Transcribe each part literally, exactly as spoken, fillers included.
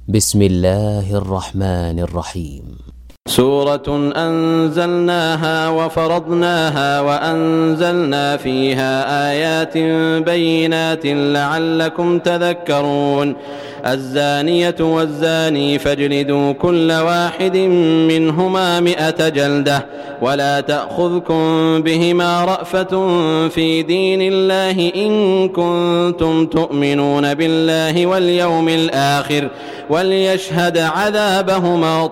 بسم الله الرحمن الرحيم. سورة أنزلناها وفرضناها وأنزلنا فيها آيات بينات لعلكم تذكرون. الزانية والزاني فاجلدوا كل واحد منهما مئة جلدة ولا تأخذكم بهما رأفة في دين الله إن كنتم تؤمنون بالله واليوم الآخر وليشهد عذابهما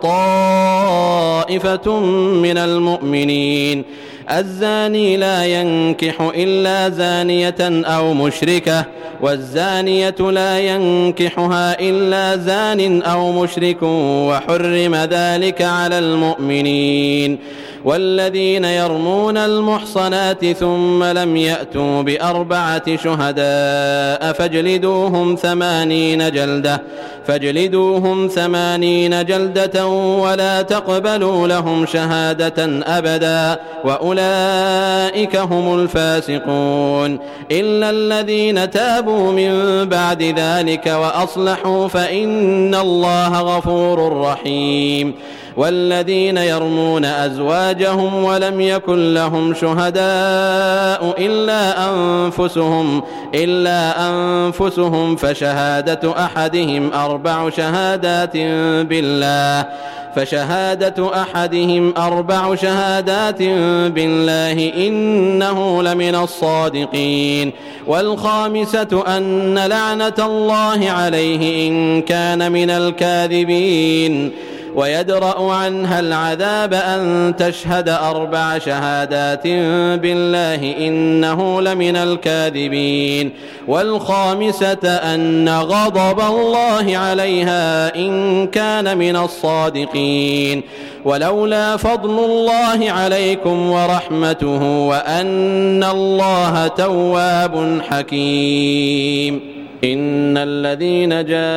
طائفة من المؤمنين. الزاني لا ينكح إلا زانية أو مشركة والزانية لا ينكحها إلا زان أو مشرك وحرم ذلك على المؤمنين. والذين يرمون المحصنات ثم لم يأتوا بأربعة شهداء فاجلدوهم ثمانين جلدة فاجلدوهم ثمانين جلدة ولا تقبلوا لهم شهادة أبدا وأولئك هم الفاسقون. إلا الذين تابوا من بعد ذلك وأصلحوا فإن الله غفور رحيم. والذين يرمون أزواجهم ولم يكن لهم شهداء إلا أنفسهم إلا أنفسهم فشهادة أحدهم أربع شهادات بالله فشهادة أحدهم أربع شهادات بالله إنه لمن الصادقين. والخامسة أن لعنة الله عليه إن كان من الكاذبين. ويدرأ عنها العذاب أن تشهد أربع شهادات بالله إنه لمن الكاذبين. والخامسة أن غضب الله عليها إن كان من الصادقين. ولولا فضل الله عليكم ورحمته وأن الله تواب حكيم. إن الذين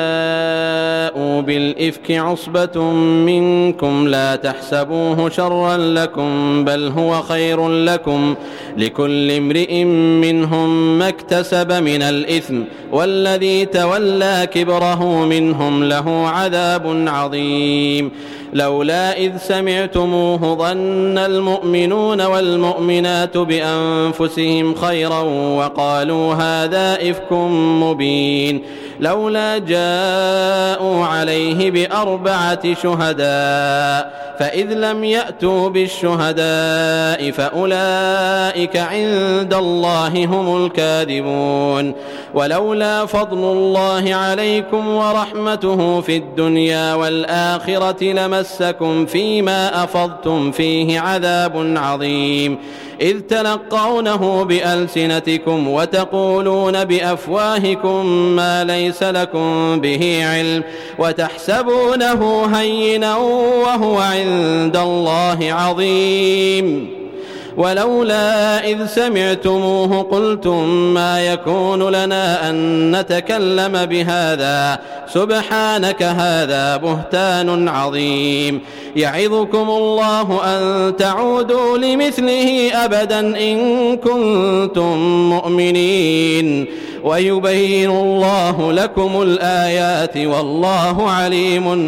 جاءوا بالإفك عصبة منكم لا تحسبوه شرا لكم بل هو خير لكم لكل امرئ منهم ما اكتسب من الإثم والذي تولى كبره منهم له عذاب عظيم. لولا إذ سمعتموه ظن المؤمنون والمؤمنات بأنفسهم خيرا وقالوا هذا إفك مبين. لولا جاءوا عليه بأربعة شهداء فإذ لم يأتوا بالشهداء فأولئك عند الله هم الكاذبون. ولولا فضل الله عليكم ورحمته في الدنيا والآخرة لمسكم فيما أفضتم فيه عذاب عظيم إذ تلقونه بألسنتكم وتقولون بأفواهكم ما ليس لكم به علم وتحسبونه هينا وهو عند الله عظيم. ولولا إذ سمعتموه قلتم ما يكون لنا أن نتكلم بهذا سبحانك هذا بهتان عظيم. يعظكم الله أن تعودوا لمثله أبدا إن كنتم مؤمنين ويبين الله لكم الآيات والله عليم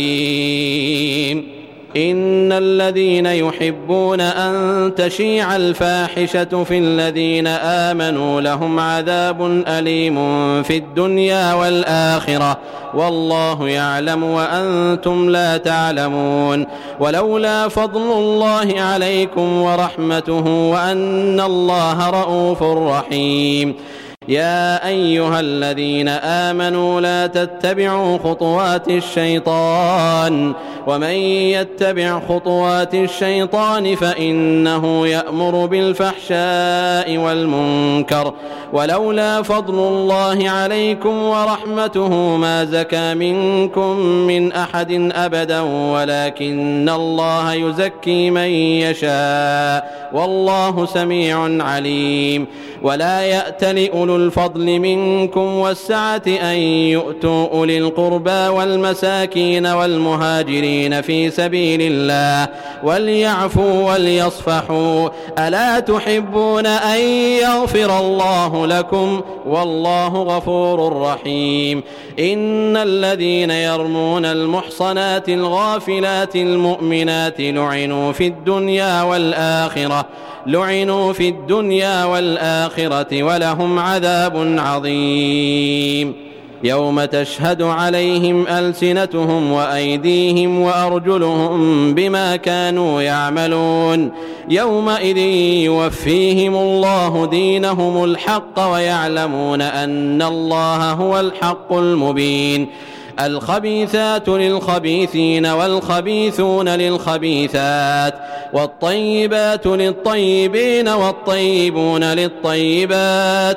حكيم. إن الذين يحبون أن تشيع الفاحشة في الذين آمنوا لهم عذاب أليم في الدنيا والآخرة والله يعلم وأنتم لا تعلمون. ولولا فضل الله عليكم ورحمته وأن الله رؤوف رحيم. يا أيها الذين آمنوا لا تتبعوا خطوات الشيطان ومن يتبع خطوات الشيطان فإنه يأمر بالفحشاء والمنكر. ولولا فضل الله عليكم ورحمته ما زكى منكم من أحد أبدا ولكن الله يزكي من يشاء والله سميع عليم. ولا يأتل أولو الفضل منكم والسعة أن يؤتوا أولي القربى والمساكين والمهاجرين في سبيل الله وليعفوا وليصفحوا ألا تحبون أن يغفر الله لكم والله غفور رحيم إن الذين يرمون المحصنات الغافلات المؤمنات لعنوا في الدنيا والآخرة لعنوا في الدنيا والآخرة ولهم عذاب عظيم يوم تشهد عليهم ألسنتهم وأيديهم وأرجلهم بما كانوا يعملون يومئذ يوفيهم الله دينهم الحق ويعلمون أن الله هو الحق المبين الخبيثات للخبيثين والخبيثون للخبيثات والطيبات للطيبين والطيبون للطيبات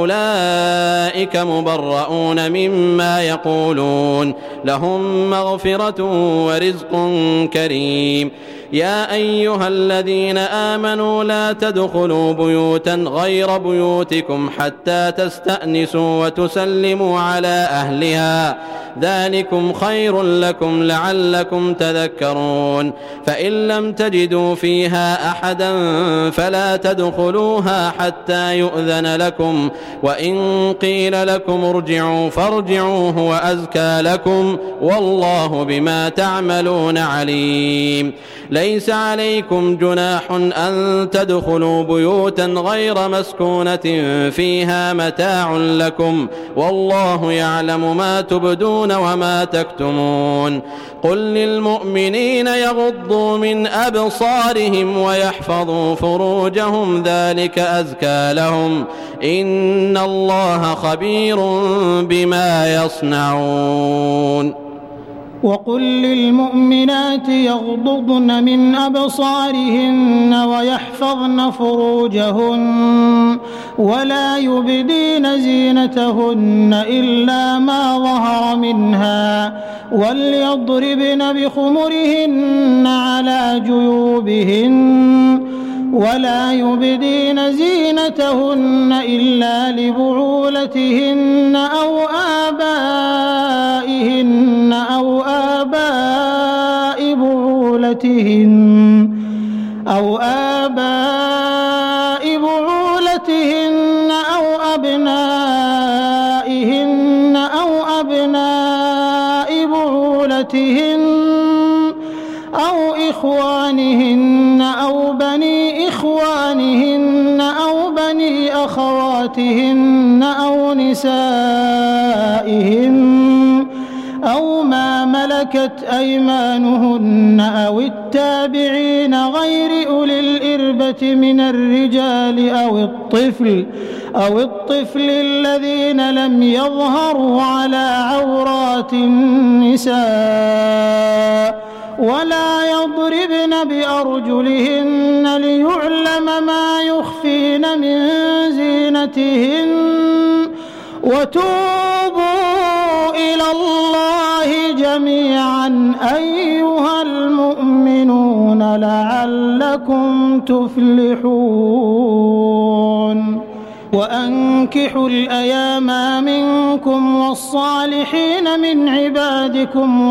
أولئك مبرؤون مما يقولون لهم مغفرة ورزق كريم يا أيها الذين آمنوا لا تدخلوا بيوتا غير بيوتكم حتى تستأنسوا وتسلموا على أهلها ذلكم خير لكم لعلكم تذكرون فإن لم تجدوا فيها أحدا فلا تدخلوها حتى يؤذن لكم وإن قيل لكم ارجعوا فارجعوا هو أزكى لكم والله بما تعملون عليم ليس عليكم جناح أن تدخلوا بيوتا غير مسكونة فيها متاع لكم والله يعلم ما تبدون وما تكتمون قل للمؤمنين يغضوا من أبصارهم ويحفظوا فروجهم ذلك أزكى لهم إن الله خبير بما يصنعون وقل للمؤمنات يغضضن من أبصارهن ويحفظن فروجهن ولا يبدين زينتهن إلا ما ظهر منها وليضربن بخمرهن على جيوبهن ولا يبدين زينتهن إلا لبعولتهن أو آبائهن أو آباء بعولتهن أو آباء بعولتهن أو أبنائهن أو أبناء بعولتهن أو إخوانهن أو بني إخوانهن أو بني أخواتهن أو نسائهن أو ما ملكت أيمانهن أو التابعين غير أولي الإربة من الرجال أو الطفل أو الطفل الذين لم يظهروا على عورات النساء ولا يضربن بأرجلهن ليعلم ما يخفين من زينتهن وتوبوا إلى الله جميعا أيها المؤمنون لعلكم تفلحون وأنكحوا الأيام منكم والصالحين من عبادكم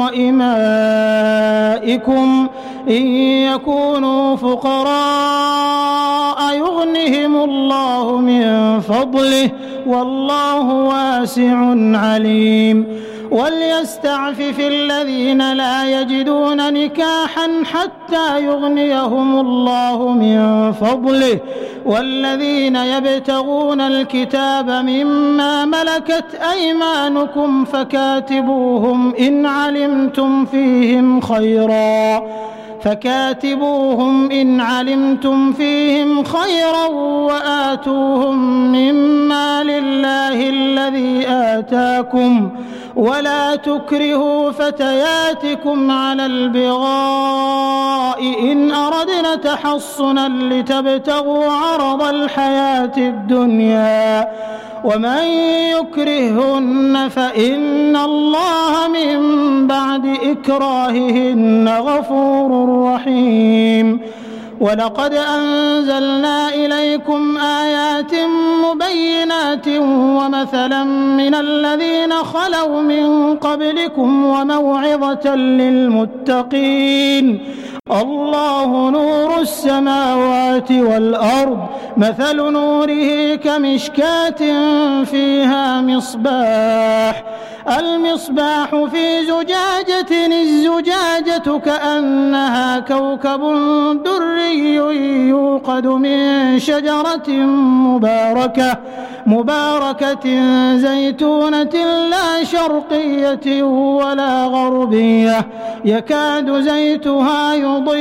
وإمائكم إن يكونوا فقراء يغنهم الله من فضله والله واسع عليم وليستعفف الذين لا يجدون نكاحا حتى يغنيهم الله من فضله والذين يبتغون الكتاب مما ملكت أيمانكم فكاتبوهم إن علمتم فيهم خيرا فكاتبوهم إن علمتم فيهم خيرا وآتوهم مما لله الذي آتاكم ولا تكرهوا فتياتكم على البغاء إن أردنا تحصنا لتبتغوا عرض الحياة الدنيا ومن يكرههن فإن الله من بعد إكراههن غفور رحيم ولقد أنزلنا إليكم آيات مبينات ومثلا من الذين خلوا من قبلكم وموعظة للمتقين الله نور السماوات والأرض مثل نوره كمشكاة فيها مصباح المصباح في زجاجة الزجاجة كأنها كوكب دري يوقد من شجرة مباركة مباركة زيتونة لا شرقية ولا غربية يكاد زيتها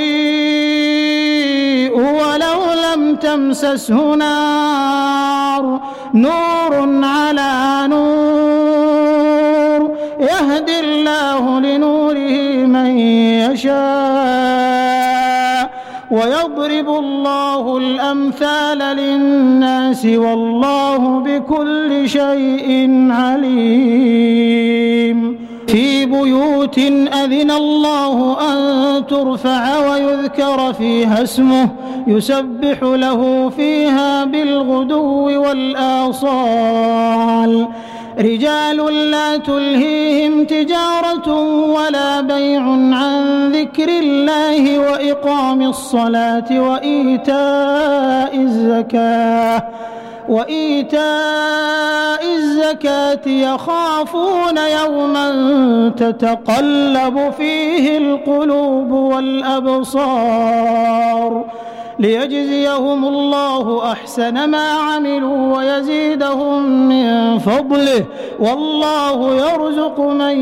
يضيء ولو لم تمسسه نار نور على نور يهدي الله لنوره من يشاء ويضرب الله الأمثال للناس والله بكل شيء عليم في بيوت أذن الله أن ترفع ويذكر فيها اسمه يسبح له فيها بالغدو والآصال رجال لا تلهيهم تجارة ولا بيع عن ذكر الله وإقام الصلاة وإيتاء الزكاة وإيتاء الزكاة يخافون يوما تتقلب فيه القلوب والأبصار ليجزيهم الله أحسن ما عملوا ويزيدهم من فضله والله يرزق من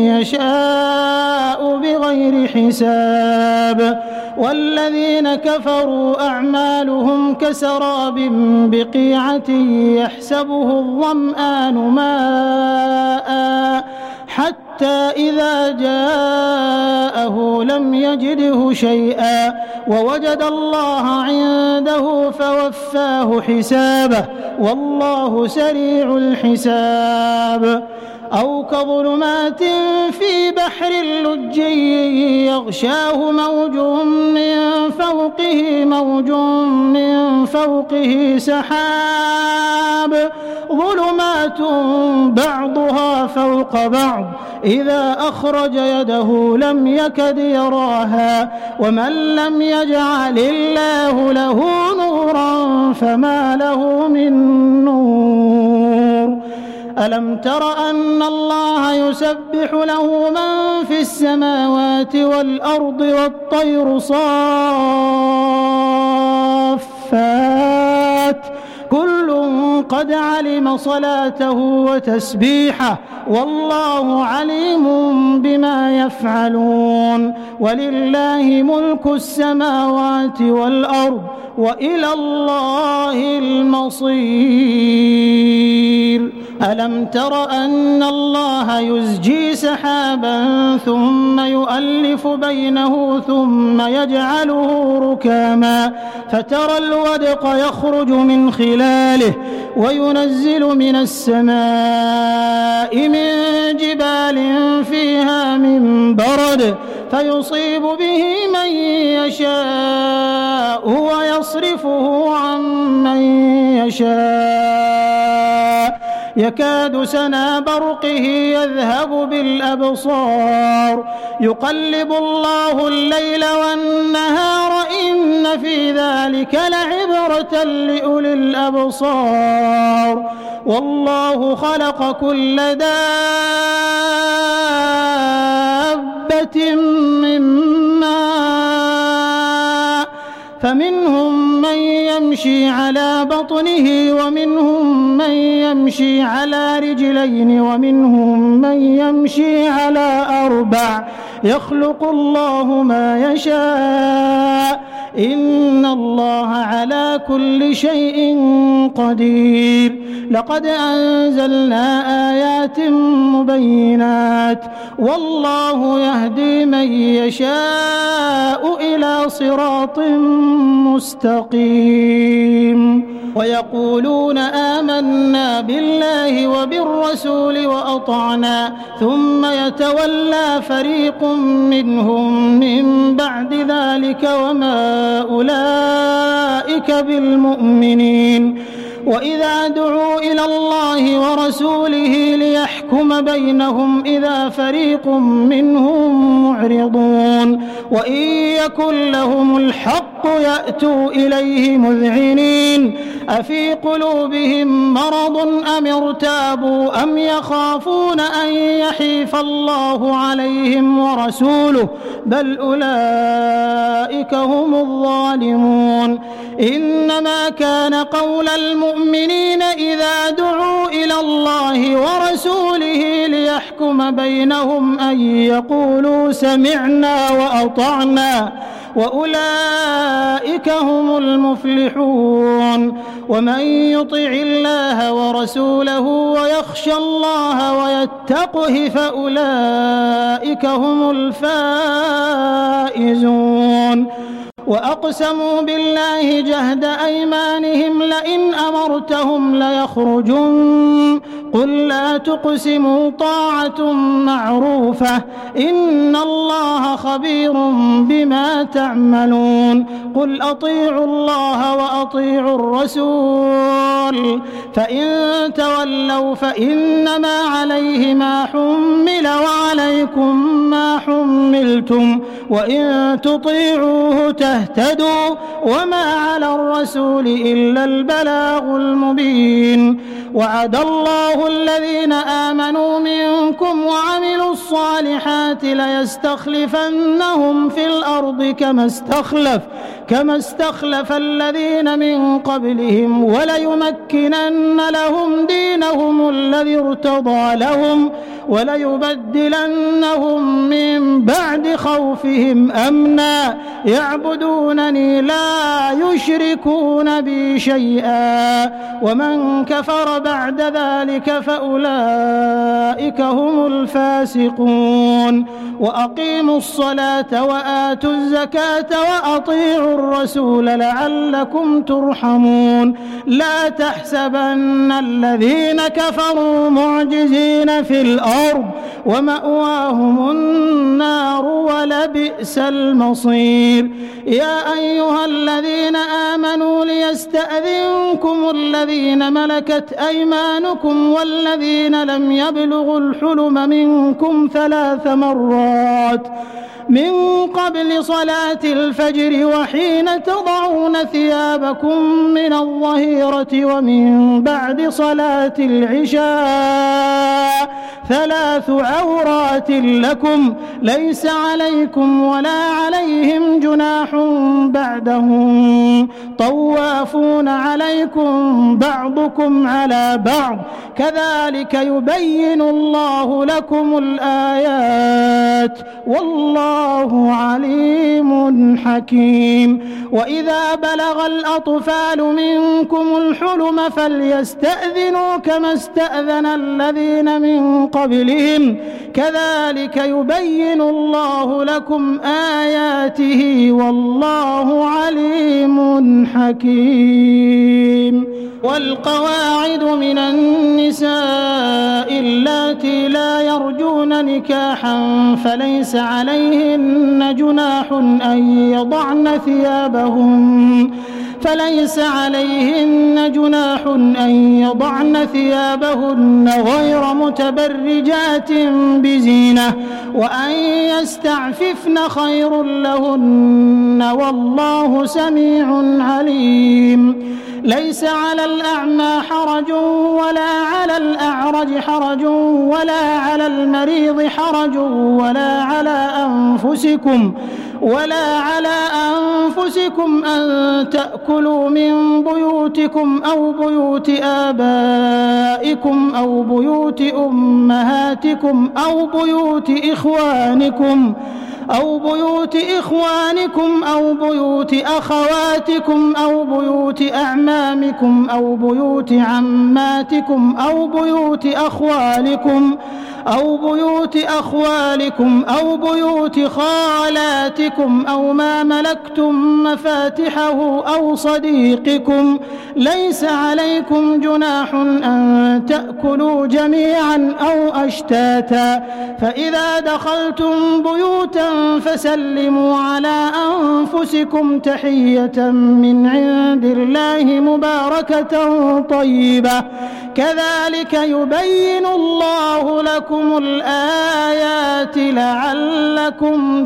يشاء بغير حساب والذين كفروا أعمالهم كسراب بقيعة يحسبه الظمآن ماء حتى إذا جاءه لم يجده شيئا ووجد الله عنده فوفاه حسابه والله سريع الحساب أو كظلمات في بحر لجي يغشاه موج من فوقه موج من فوقه سحاب ظلمات بعضها فوق بعض إذا أخرج يده لم يكد يراها ومن لم يجعل الله له نورا فما له من نور ألم تر أن الله يسبح له من في السماوات والأرض والطير صافات كل قد علم صلاته وتسبيحه والله عليم بما يفعلون ولله ملك السماوات والأرض وإلى الله المصير ألم تر أن الله يزجي سحابا ثم يؤلف بينه ثم يجعله ركاما فترى الودق يخرج من خلاله وينزل من السماء من جبال فيها من برد فيصيب به من يشاء ويصرفه عن من يشاء يكاد سنا برقه يذهب بالأبصار يقلب الله الليل والنهار إن في ذلك لعبرة لأولي الأبصار والله خلق كل دابة من ماء فمنهم من يمشي على بطنه ومنهم من يمشي على رجلين ومنهم من يمشي على أربع يخلق الله ما يشاء إن الله على كل شيء قدير لقد أنزلنا آيات مبينات والله يهدي من يشاء إلى صراط مستقيم ويقولون آمنا بالله وبالرسول وأطعنا ثم يتولى فريق منهم من بعد ذلك وما أولئك بالمؤمنين وإذا دعوا إلى الله ورسوله ليحكم بينهم إذا فريق منهم معرضون وإن يكن لهم الحق يأتوا إليه مذعنين أفي قلوبهم مرض أم ارتابوا أم يخافون أن يحيف الله عليهم ورسوله بل أولئك هم الظالمون إنما كان قول المؤمنين إذا دعوا إلى الله ورسوله ليحكم بينهم أن يقولوا سمعنا وأطعنا وأولئك هم المفلحون ومن يطع الله ورسوله ويخشى الله ويتقه فأولئك هم الفائزون وأقسموا بالله جهد أيمانهم لئن أمرتهم ليخرجون قل لا تقسموا طاعة معروفة إن الله خبير بما تعملون قل أطيعوا الله وأطيعوا الرسول فإن تولوا فإنما عليه ما حمل وعليكم ما حملتم وإن تطيعوه تهتدوا وما على الرسول إلا البلاغ المبين وعد الله الذين آمنوا منكم وعملوا الصالحات ليستخلفنهم في الأرض كما استخلف كما استخلف الذين من قبلهم وليمكنن لهم دينهم الذي ارتضى لهم وليبدلنهم من بعد خوفهم أمنا يعبدونني لا يشركون بي شيئا ومن كفر بعد ذلك فأولئك هم الفاسقون وأقيموا الصلاة وآتوا الزكاة وأطيعوا الرسول لعلكم ترحمون لا تحسبن الذين كفروا معجزين في الأرض ومأواهم النار ولبئس المصير يا أيها الذين آمنوا ليستأذنكم الذين ملكت أيمانكم والذين لم يبلغوا الحلم منكم ثلاث مرات من قبل صلاة الفجر وحين تضعون ثيابكم من الظهيرة ومن بعد صلاة العشاء ثلاث عورات لكم ليس عليكم ولا عليهم جناح بعدهم طوافون عليكم بعضكم على بعض كذلك يبين الله لكم الآيات والله عليم حكيم وإذا بلغ الأطفال منكم الحلم فليستأذنوا كما استأذن الذين من قبلهم كذلك يبين الله لكم آياته والله عليم حكيم والقواعد من النساء اللاتي لا يرجون نكاحا فليس عليهن جناح أن يضعن ثيابهن فليس عليهن جناح أن يضعن ثيابهن غير متبرجات بزينة وأن يستعففن خير لهن والله سميع عليم ليس على الأعمى حرج ولا على الأعرج حرج ولا على المريض حرج ولا على أنفسكم ولا على أنفسكم أن تأكلوا من بيوتكم أو بيوت آبائكم أو بيوت أمهاتكم أو بيوت إخوانكم أو بيوت إخوانكم أو بيوت أخواتكم أو بيوت أعمامكم أو بيوت عماتكم أو بيوت أخوالكم أو بيوت أخوالكم أو بيوت خالاتكم أو ما ملكتم مفاتحه أو صديقكم ليس عليكم جناح أن تأكلوا جميعا أو أشتاتا فإذا دخلتم بيوتا فسلموا على أنفسكم تحية من عند الله مباركة طيبة كذلك يبين الله لكم الآيات لعلكم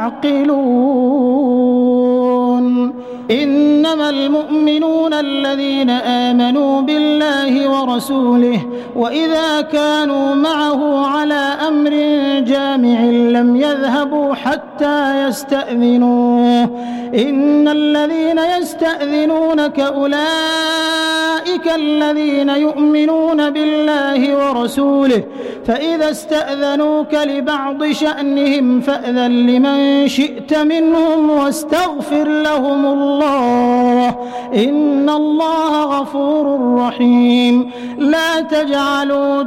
تعقلون إنما المؤمنون الذين آمنوا بالله ورسوله وإذا كانوا معه على أمر جامع لم يذهبوا حتى يستأذنوه إن الذين يستأذنونك أولئك الذين يؤمنون بالله ورسوله فإذا استأذنوك لبعض شأنهم فأذن لمن شئت منهم واستغفر لهم الله إن الله غفور رحيم لا تجعلوا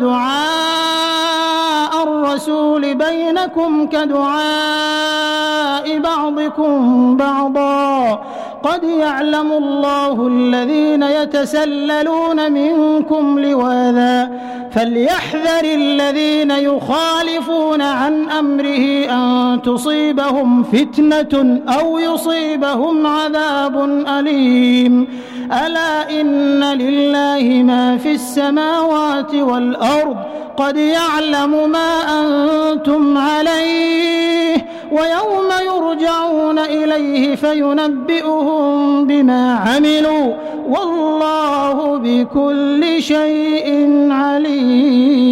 دعاء الرسول بينكم كدعاء بعضكم بعضا قد يعلم الله الذين يتسللون منكم لواذا فليحذر الذين يخالفون عن أمره أن تصيبهم فتنة أو يصيبهم عذاب أليم ألا إن لله ما في السماوات والأرض قد يعلم ما أنتم عليه ويوم يرجعون إليه فينبئهم بما عملوا والله بكل شيء عليم.